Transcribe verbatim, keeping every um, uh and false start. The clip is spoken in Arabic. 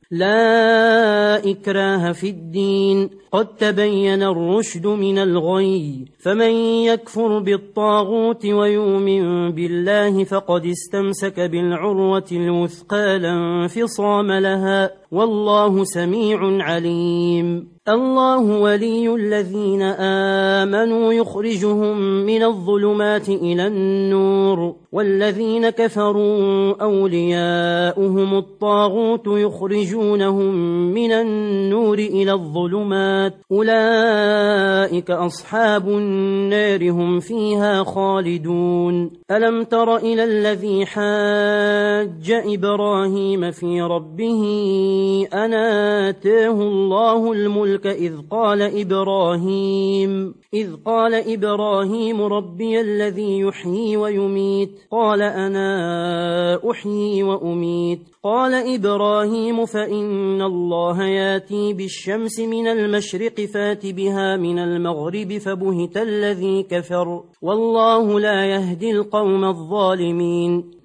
لا إكراه في الدين قد تبين الرشد من الغي فمن يكفر بالطاغوت ويؤمن بالله فقد استمسك بالعروة الوثقى لا انفصام لها والله سميع عليم الله ولي الذين آمنوا يخرجهم من الظلمات إلى النور والذين كفروا أولياؤهم الطاغوت يخرجونهم من النور إلى الظلمات أولئك أصحاب النار هم فيها خالدون ألم تر إلى الذي حاج إبراهيم في ربه أن آتاه الله الملك إذ قال إبراهيم إذ قال إبراهيم ربي الذي يحيي ويميت قال أنا أحيي وأميت قال إبراهيم فإن الله ياتي بالشمس من المشرق فات بها من المغرب فبهت الذي كفر والله لا يهدي القوم الظالمين